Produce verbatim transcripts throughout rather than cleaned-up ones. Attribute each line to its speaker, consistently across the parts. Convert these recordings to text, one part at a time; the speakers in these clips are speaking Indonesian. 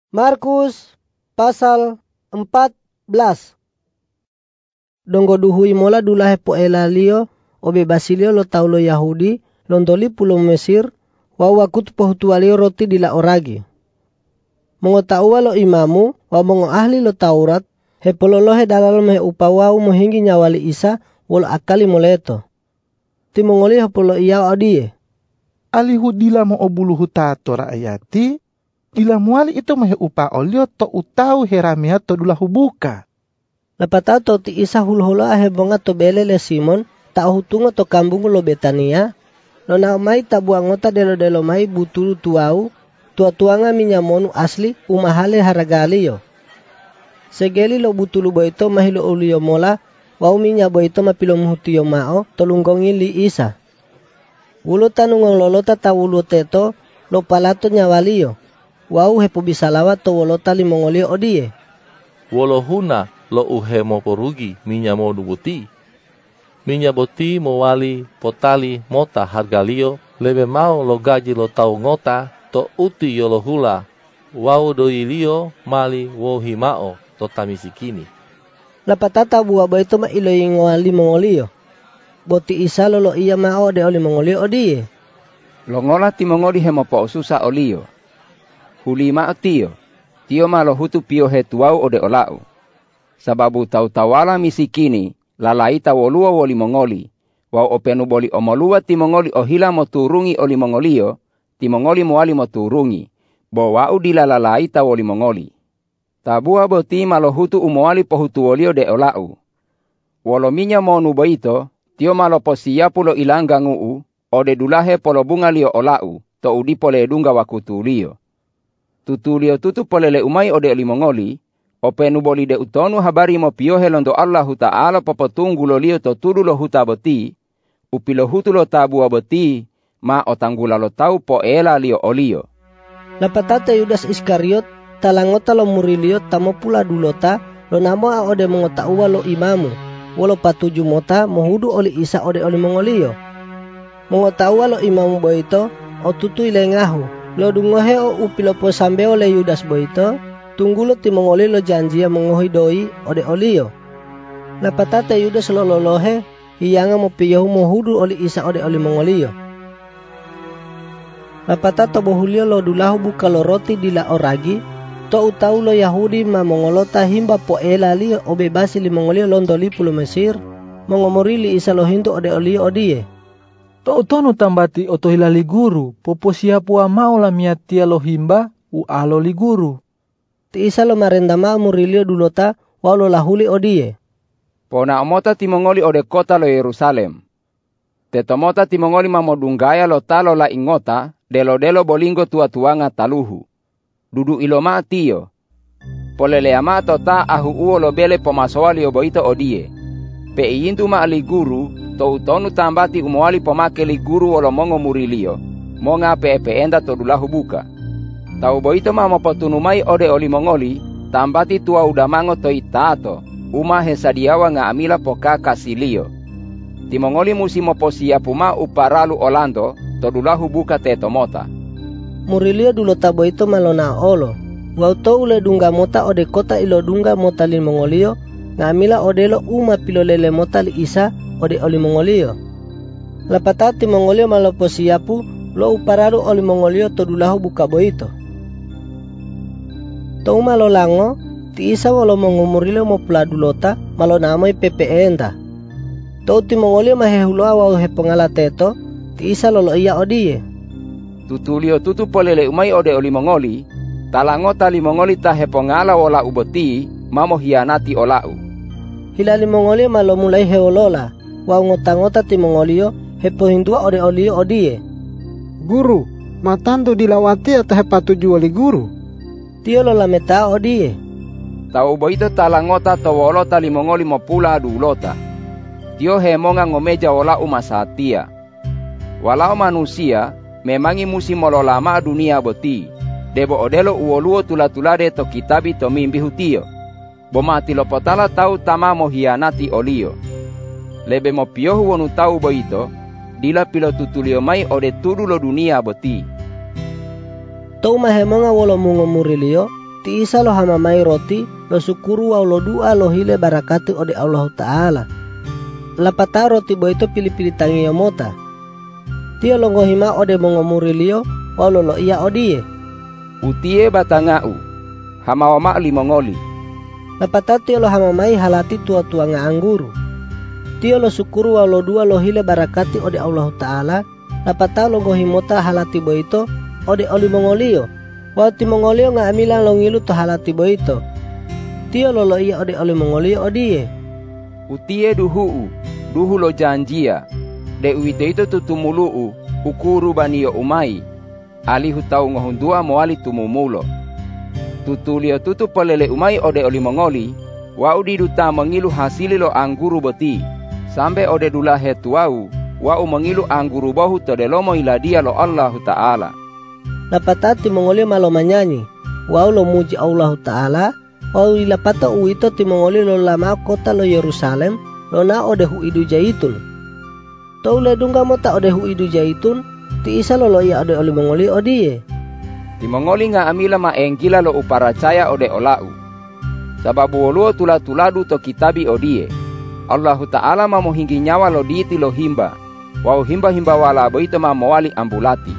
Speaker 1: Markus pasal empat belas. Donggo duhui mola dulahe po elalio obe basilio lo tau lo Yahudi lontoli pulo Mesir wa wakut pohutualio roti dila oragi. Mongo taua lo imamu wa mongo ahli lo Taurat he pololohe dalal me upawau mohingi nyawali Isa wolo akali moleto. Timongoli he polo iya odie.
Speaker 2: Alihu dila mo obuluhu tato raayati. Ila muali ito mahe upa olio to utau heramia to dulahu buka.
Speaker 1: Lapatato ti Isa hulhula ahe bonga to belele Simon ta hutunga to kambung lo Betania. Lo na mai tabuangota delo delo mai butulu tuau tua tuanga minyamonu asli umahale haragalio. Segeli lo butulu boito mahilo ulio mola wau minya boito mapilo muhutio mao tolunggongi li Isa. Ulo tanungong lolota ta ulo teto lo palato nyawalio. Wau hepo bisalawa to wolota limongolio odie.
Speaker 3: Wolo huna lo uhe mo porugi minya mo dubuti. Minya boti mo wali potali mota hargalio lebe mau lo gaji lo tau ngota to uti yolo hula. Wau doilio mali wo himao to tamisikini.
Speaker 1: Lapatata buah baito ma ilo ingwa limongolio. Boti Isa lolo iya mao de oli mongolio odie.
Speaker 4: Lo ngola timongoli hemo po susa olio. Hulima tio, tio malo hutu pio hetuau ode olau. Sababu tau tawala misikini, lalaita wolua woli mongoli. Wau openu boli omolua timongoli ohila mo turungi oli mongolio, timongoli moali mo turungi. Bo wau dila lalaita woli mongoli. Tabua boti malo hutu umoali pohutu wolio de olau. Wolo minya mo nuboito, tio malo posiapu lo ilanga nguu, ode dulahe polo bunga lio olau, to udipole dunga wakutulio. Tutulio tutu polele umai ode limongoli, openu boli de utonu habari mo piohe londo Allahu Ta'ala popotunggu lo lio to tulu lo huta boti, upilo hutu lo tabu boti, ma otanggula lo tau po ela lio olio.
Speaker 1: Lapatata Yudas Iskariot, talangota lo murilio tamo pula dulota, lo namo a ode mongota uwa lo imamu, wolo patuju mota mohudu oli Isa ode oli mongolio. Mongota uwa lo imamu boito, o tutu ilengahu. Lo dungohe o upilo po sambeo le Yudas boito, tunggulo timongoli lo janjia mengohi doi ode olio. Lapatata Yudas lo lolohe, hiyanga mo piyahu mohudu oli Isa ode oli mongolio. Lapatata bohulio lo dulahu buka lo roti dila oragi, to utau lo Yahudi ma mongolota himba po elali o bebasi li mongolio londoli pulo Mesir, mongomori li Isa lo hindu ode olio odie.
Speaker 5: To utonu tambati oto hilali guru, popo siapu amao la miatia lo himba, u alo li guru.
Speaker 1: Ti Isa lo marendama murilio dulota, walo lahuli odie.
Speaker 4: Pona omota timongoli ode kota lo Yerusalem. Tetomota timongoli mamodunggaya lo talo la ingota, delo-delo bolingo tua-tuanga taluhu. Dudu iloma tio. Polele ama tota ahu uo lo bele pomasowali oboito odie. Pe iyintu ma ali guru, to utonu tambati umuali pomake li guru wolo mongo murilio, monga pepe enda to dulahu buka. Tau boito ma mopotunumai ode oli mongoli, tambati tua udamango to itato, uma hesadiawa nga amila poka kasilio. Timongoli musi moposia puma uparalu olando, to dulahu buka tetomota.
Speaker 1: Murilio dulota boito malona olo, wauto ule dunga mota ode kota ilo dunga mota li mongolio, nga amila odelo uma pilolele mota li Isa, ode oli mongolio. Lapatati mongolio malopo siapu lo upararu oli mongolio to dulahu buka boito. To umalo lango ti Isa wolo mongumurilio mo pladulota malo namoi pepe enda. To ti mongolio mahehuloa wau hepongala teto ti Isa lolo iya odie.
Speaker 4: Tutulio tutu polele umai ode oli mongoli, talangota li mongoli ta hepongala wala uboti mamo hianati olau.
Speaker 1: Hilali mongolio malo mulai heolola. Wau ngota-ngota timongolio hepo hindua ode olio odie.
Speaker 6: Guru, matanto dilawati atau hepatuju oli guru?
Speaker 1: Tio lo lameta odie.
Speaker 4: Tau boito talangota to wolota limongoli mopula adulota. Tio hemonga ngomeja ola umasatia. Walau manusia memangi musi mololama dunia boti. Debo odelo uoluo tulatulade to kitabi to mimbihu tio. Bomati lopotala tau tamamo hianati olio. Lebe mo piohu wonu tau boito, dila pilo tutulio mai ode tudu lo dunia boti.
Speaker 1: Tau mahemonga wolo mungo murilio, Ti Isa lo hamamai roti lo syukuru wa lo dua lo hile barakati ode Allah Ta'ala. Lapata roti boito pilih-pilih tangi yamota. Tio lo ngohima ode mongomuri liyo wa lo lo iya odie.
Speaker 4: Utie batangau hamawama limongoli.
Speaker 1: Lapata tio lo hamamai halati tua-tua nga angguru. Tio lo syukuru wa lo dua lo hile barakati ode Allah Ta'ala. Lapata lo ngohimota halati boito ode oli mongolio. Wati mongolio nga amilang lo ngilu to halati boito. Tio lo lo iya ode oli mongolio odie.
Speaker 4: Utie duhuu duhu lo janjia. De uite itu tutumuluu ukuru baniyo umai. Ali hutau ngohundua moali tumumulo. Tutulio tutu pelele umai ode oli mongoli. Wa udi duta mengilu hasili lo angguru boti. Sampai ode dula hetuau. Wa u mengilu angguru bohu tode lomo iladia lo Allah Ta'ala.
Speaker 1: Lapatati mongolio malo manyanyi. Wa lo muji Allah Ta'ala. Wa ilapata uito ti mongolio lo lama kota lo Yerusalem. Lo na ode hu idu jaitun. Tau le dunga mota ode hu idu jaitun. Ti Isa lo lo iya ode oli mongolio odie.
Speaker 4: Ti mongoli nga amila ma enggila lo uparacaya ode olau. Sababu oluo tula-tuladu to kitabi odie. Allah Ta'ala ma mohinggi nyawa lo diiti lo himba. Wau himba-himba wala boito ma mowali ambulati.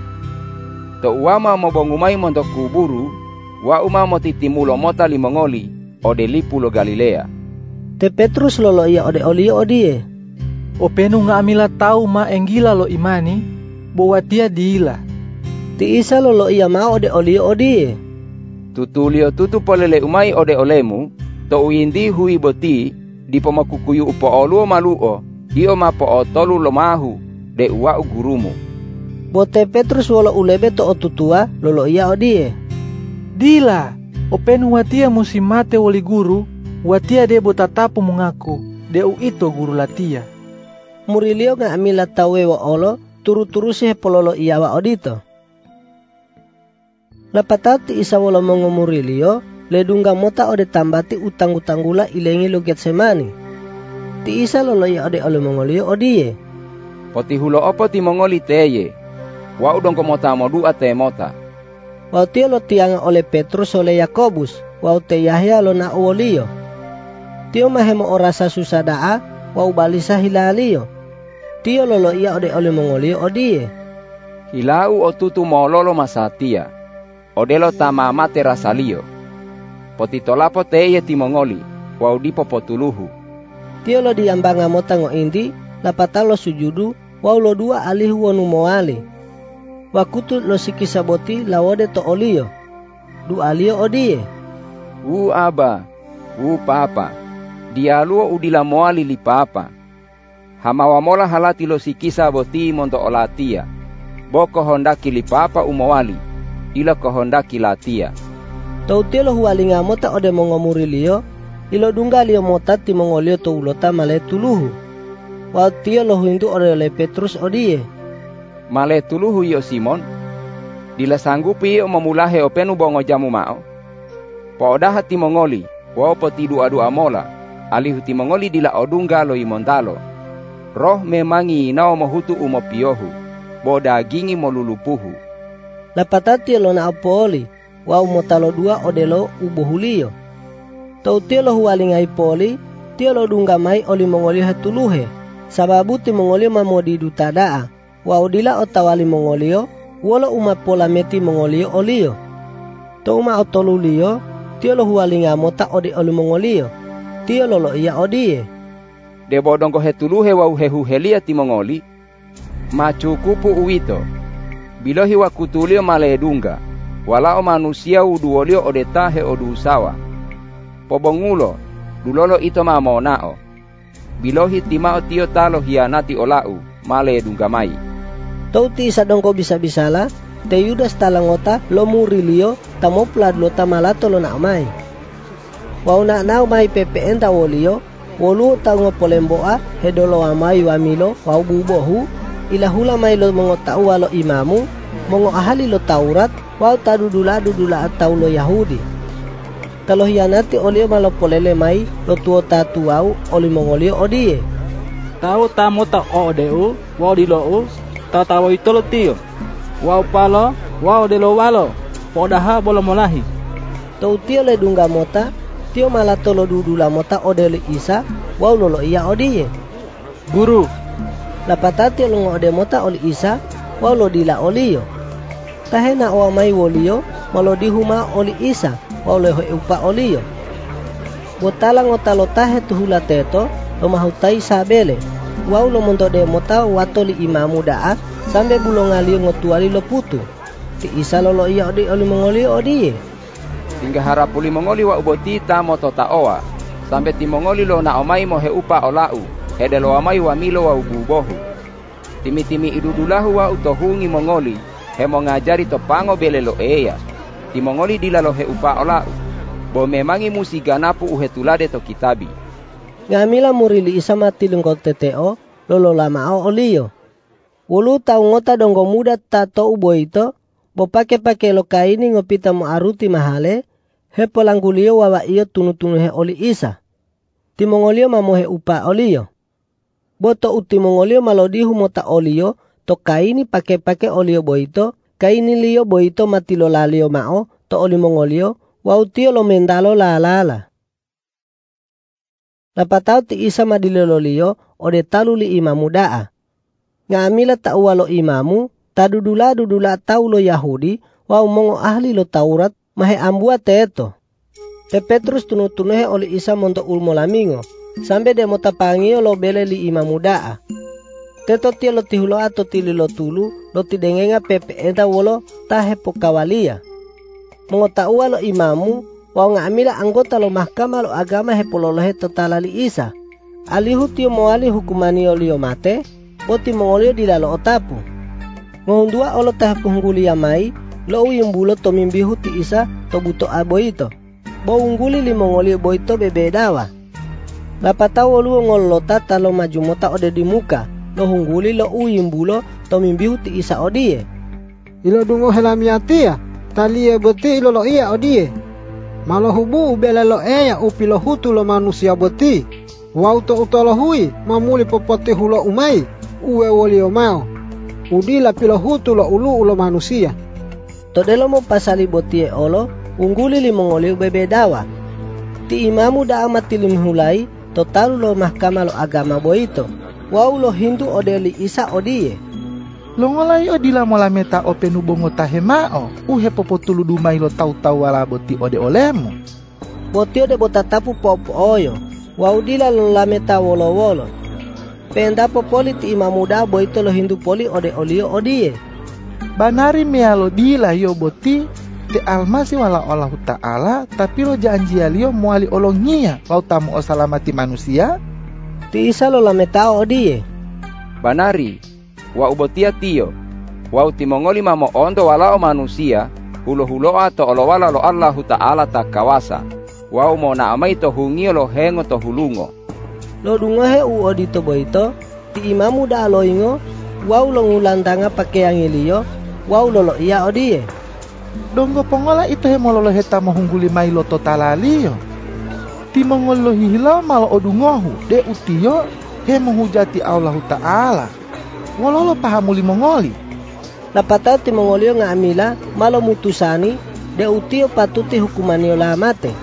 Speaker 4: To uama mo bongumai montok kuburu. Wa uma mo titimulo mota li mongoli ode lipu lo Galilea.
Speaker 1: Te Petrus lo lo iya ode olio odie.
Speaker 5: O penu nga amila tau ma enggila lo imani. Bawa dia diila.
Speaker 1: Ti Isa lo lo iya ma ode olio odie.
Speaker 4: Tutulio tutu polele umai ode olemu. To uindi hui boti. Di pemakukuyu upo oluo maluo. Dio ma po otolu lo mahu. De uwa ugurumu.
Speaker 1: Bote Petrus wolo ulebe to otutua lo lo iya odie.
Speaker 5: Dila, openu watia musimate wali guru, watia de botatapu mengaku, de u ito guru latia.
Speaker 1: Murilio nga amila tawe wa olo, turu-turu si pololo iyawa odito. Lapatati Isa wala mongo Murilio, ledungga mota ode tambati utang-utanggula ilengi lo Getsemani. Ti Isa lolo ya ode ole mongolio odie.
Speaker 4: Poti hulo opo ti mongoli teye, wa udong komota modu ate mota.
Speaker 1: Wau tia lo tianga oleh Petrus oleh Yakobus, wau te Yahya lo na uolio. Tio mahemo orasa susadaa, wau balisa hilalio. Tio lolo ia ode ole mongolio odie.
Speaker 4: Hilau otutu mololo masatia, odelo tamamate rasalio. Potitolapo teye ti mongoli, wau dipo potuluhu.
Speaker 1: Tio lo diambanga motango indi, lapata lo sujudu, wau lo dua alihu wonu moali. Wakutu lo sikisaboti lawode to olio. Du alio odie.
Speaker 4: U aba, u papa. Dialuo udila moali li papa. Hamawamola halati lo sikisaboti monto olatia. Boko hondaki li papa umowali. Ilo kohondaki latia.
Speaker 1: Tautelo hualinga mota ode mongomuri lio. Ilo dunga lio mota ti mongolio to ulota male tuluhu. Watio lo hindu ode ole Petrus odie.
Speaker 4: Male tuluhu yo Simon. Dila sanggupi yo memulahe openu bongo jamu mao. Poda hati mongoli. Wao potidu adu amola. Alihu ti mongoli dila odunga lo imondalo. Roh memangi nao mohutu umopiohu. Boda gingi molulupuhu.
Speaker 1: Lapatati lo na apoli. Wao motalo dua odelo ubohulio. Tautio lo hualingai poli. Tio lo dunga mai oli mongoli hatuluhe. Sababu ti mongoli mamodi dutadaa. Wau dila otawali mongolio, wolo uma pola meti mongolio olio. To uma otolulio, tio lo hualinga mota ode oli mongolio. Tio lolo iya odie.
Speaker 4: De bodongko hetuluhe wau hehu helia ti mongoli. Macu kupu uito. Bilohi wakutulio maledunga. Walao manusia uduolio ode tahe odu usawa. Pobongulo, dulolo ito mamonao. Bilohi timao tio talo hianati olau, maledunga mai.
Speaker 1: Tauti isa dongko bisa-bisala, te Yudas talangota lo Murilio tamo pladlo tamalato lo na mai. Wau na nau mai ppn ta wolio, wolu tango polemboa hedolo amai wamilo wau bubohu, ilahula mai lo mongotau walo imamu, mongo ahali lo Taurat, wau tadudula dudula atau lo Yahudi. Kalau hianati olio malo polele mai lo tuo tatuau oli mongolio odie.
Speaker 7: Tau tamo ta odeu, wau di lo ta tawo itu lo tio. Wau palo, wau de lo walo. Podaha bolo molahi.
Speaker 1: To utio le dungga mota, tio malato lo dudula mota ode li Isa, wau lolo iya odiye.
Speaker 7: Guru,
Speaker 1: Lapatati lo ngode mota oli Isa, wau lo dila oliyo. Tahena oa mai woliyo, malo dihuma oli Isa, wau leho upa oliyo. Botala ngota lo tahe tuhula teto, lo mahutai sabele. Wau lo montode mota watoli imamu daa, sampai bulong aliyo ngotuali lo putu. Ti Isa lolo iya odi oli mongoli odiye.
Speaker 4: Hingga harapuli mongoli wa uboti ta moto ta oa. Sampai ti mongoli lo na omai mo he upa olau. Hede lo amai wa milo wa ububohu. Timi-timi idudulahu wa utohungi mongoli. He mo ngajari to pango bele lo eya. Ti mongoli dila lo he upa olau. Bo memangi musi ganapu uhetulade to kitabi.
Speaker 1: Ngamila murili Isa mati lengkot teteo, lolo lamao oliyo. Wulu tau ngota donggo muda tato uboito, bo pake-pake lo kaini ngopita mo aruti mahale, he polanggulio wawa iyo tunu-tunu he oli Isa. Timongolio mamohe upa oliyo. Boto uti mongolio malodihu mota oliyo, to kaini pake-pake oliyo boito, kaini liyo boito mati lo lalio mao, to oli mongolio, wautio lo mendalo la lala. Lapatau ti Isa madilololiyo, ode taluli imamu daa. Ngamila ta'uwa lo imamu, tadudula-dudula tau lo Yahudi, wau mongo ahli lo Taurat, mahe ambua teto. Te Petrus tunu-tunuhe oli Isa monto ulmo lamingo, sampai de mota pangio lo bele li imamu daa. Teto tia lo tihulo ato tili lo tulu, lo tidengenga pepe enta wolo tahe pokawalia. Mongo ta'uwa lo imamu, wau ngamila anggota lo mahkamah lo agama he pololohe totalali Isa. Alihu tio moali hukumani olio mate, boti mongolio dilalo otapu. Ngohundua olo tahe pungguli yamai, lo uyumbulo to mimbihu ti Isa to buto aboito. Bo ungguli li mongolio boito bebedawa. Lapatau olu ngolota talo majumota ode di muka, lo hungguli lo uyumbulo to mimbihu ti Isa odie.
Speaker 6: Ilo dungo helamiatia, talie boti ilo lo iya odie. Malo hubu ubele lo eya upi lo hutu lo manusia boti. Wau to utolo hui, mamuli popoti hulo umai, uwe woli omao. Udila pilo hutu lo ulu ulo manusia.
Speaker 1: Todelo mo pasali botie olo, ungguli li mongoli bebedawa. Ti imamu da amati limhulai, total lo mahkamah lo agama boito. Wau lo hindu odeli Isa odie.
Speaker 2: Longolai odila mola meta openu bongo tahemao, uhe popotulu dumai lo tau-tau wala boti ode olemu.
Speaker 1: Boti ode botatapu popo oyo, wau dila lo lameta wolo-wolo. Penda popoli ti imamuda boito lo hindu poli ode olio odie.
Speaker 2: Banari mea lo dila yo boti, te almasi wala Allah ta'ala, tapi lo janji alio muali olongia, wau tamu o salamati manusia.
Speaker 1: Ti Isa lo lameta odie.
Speaker 4: Banari. Wa ubotia tio, wa utimongoli mamo ondo walao manusia, hulo-hulo ato olo wala lo Allahu ta'ala takawasa, wa umo na amai to hungio lo hengo to hulungo.
Speaker 1: Lo dungohe u odito boito, ti imamu da aloingo, wa ulo ngulandanga pakaian iliyo, wa ulo lo iya odie.
Speaker 2: Donggo pongola ito he mololo heta mohungguli mailo totalaliyo. Ti mongolo hihila malo odungohu, de utiyo he menghujati Allahu ta'ala. Walolo pahamuli mongoli.
Speaker 1: Lapatau ti mongolio ngamila malo mutusani de utio patuti hukumanio lamate.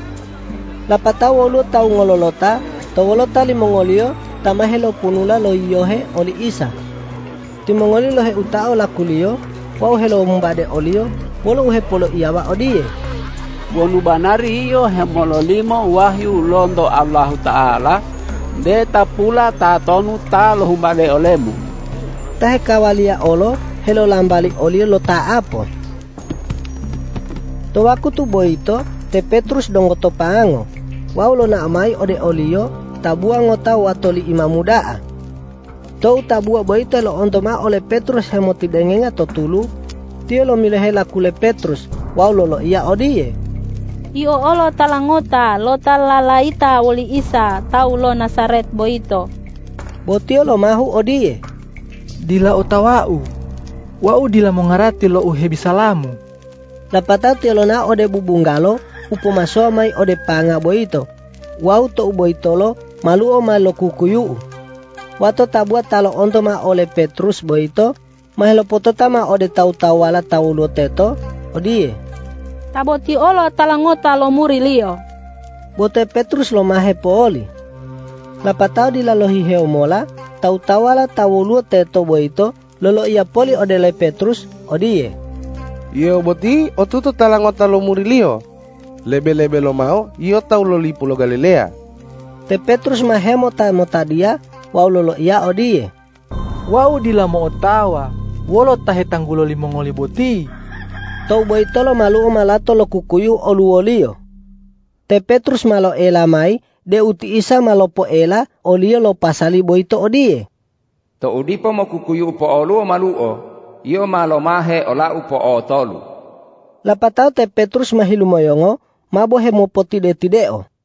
Speaker 1: Lapatau wolo tau ngololota, to wolota li mongolio tamahelo punula lo iyohe oli Isa. Ti mongolio lohe utao lakulio, wau helo mbade olio, wolo uhe polo iyawa odie.
Speaker 7: bonu banari iyo hemololimo wahyu londo Allah Ta'ala, de tapula tatonu ta lo humbade olemu.
Speaker 1: Tahe kawalia olo, helo lambali olio lo taapo. Towaku tu boito, te Petrus dongo topango. Wau lo na amai ode olio, tabua ngota watoli imamudaa. Tou tabua boito lo ontoma ole Petrus hemoti dengenga totulu. Tio lo milehela kule Petrus, wau lo lo iya odie.
Speaker 8: Iyo olo talangota, lo talalaita woli Isa, tau lo Nasaret boito.
Speaker 1: Botio lo mahu odie.
Speaker 5: Dila otawau, wau dila mongarati lo uhe bisalamu.
Speaker 1: Lapatau tio lo na ode bubunggalo, upo masoa mai ode panga boito. Wau to boito lo, malu o malo kukuyu. Wato tabua talo onto ma ole Petrus boito, mahelo potota ma ode tau tau wala tau lo teto, odie.
Speaker 8: Taboti olo talangota lo muri lio.
Speaker 1: Bote Petrus lo mahe pooli. Lapatao di lalohi heomola, tau tawala tawulu te tobo ito, lolo ia poli odele Petrus, odie.
Speaker 9: Iyo boti, otuto talangota lo muri lio. Lebe-lebe lo mau, iyo tau lo lipu lo Galilea.
Speaker 1: Te Petrus mahe mota mota dia, wau lolo ia odie.
Speaker 5: Wau dila mo otawa, wolo tahe tanggulo limongoli boti.
Speaker 1: Tau boito lo malu o malato lo kukuyu oluolio. Te Petrus malo ela mai, de uti isa malo po ela, olio lo pasali boito odie.
Speaker 4: To udipo mo kukuyu po olu o malu o, iyo malo mahe ola upo o tolu.
Speaker 1: Lapatao te Petrus mahilumoyongo, mabohe mo poti de tideo.